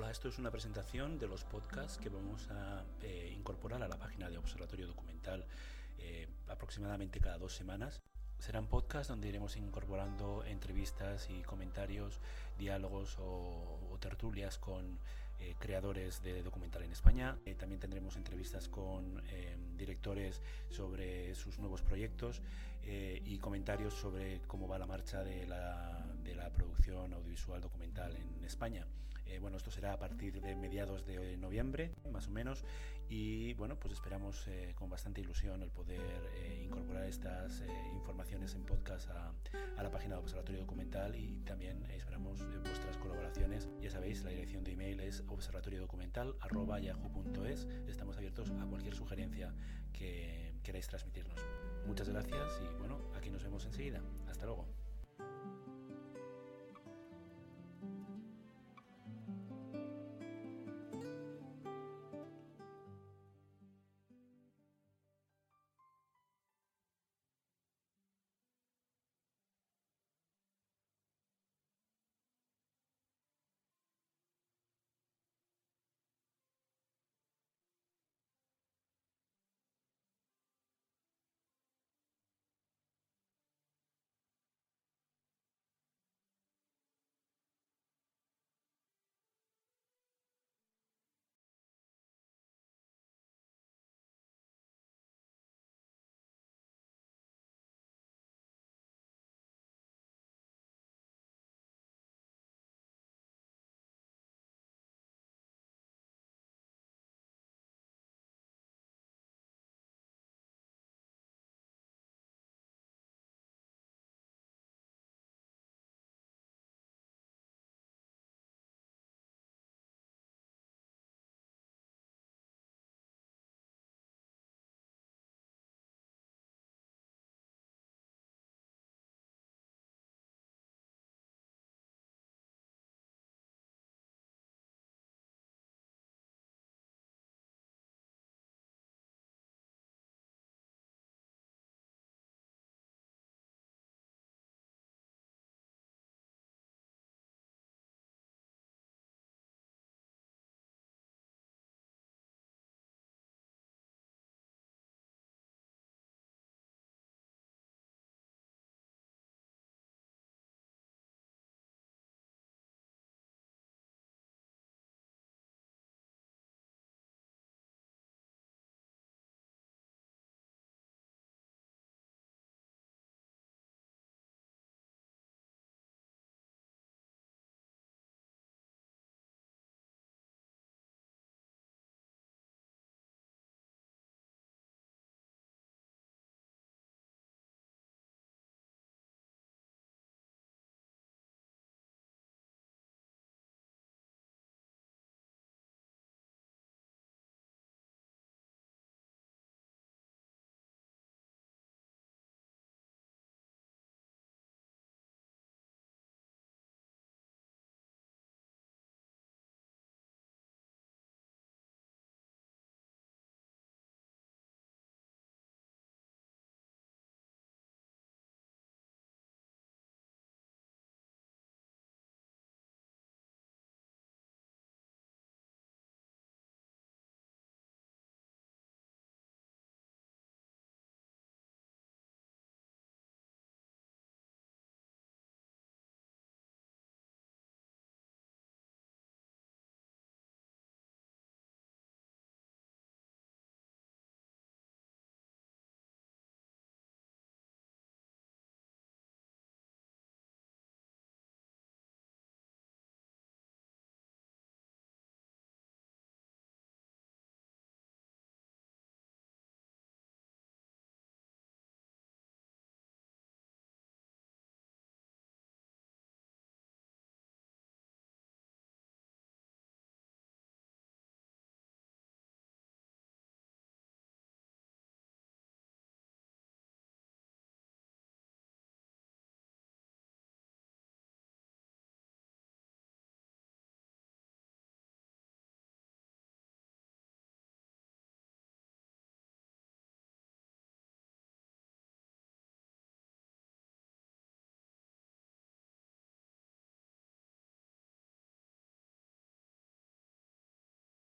Hola, esto es una presentación de los podcasts que vamos a incorporar a la página de Observatorio Documental aproximadamente cada 2 semanas. Serán podcasts donde iremos incorporando entrevistas y comentarios, diálogos o tertulias con creadores de documental en España. También tendremos entrevistas con directores sobre sus nuevos proyectos y comentarios sobre cómo va la marcha de la producción audiovisual documental en España. Esto será a partir de mediados de noviembre, más o menos, y pues esperamos con bastante ilusión el poder incorporar estas informaciones en podcast a la página de Observatorio Documental, y también esperamos vuestras colaboraciones. Ya sabéis, la dirección de email es observatoriodocumental@yahoo.es. Estamos abiertos a cualquier sugerencia que queráis transmitirnos. Muchas gracias y aquí nos vemos enseguida. Hasta luego.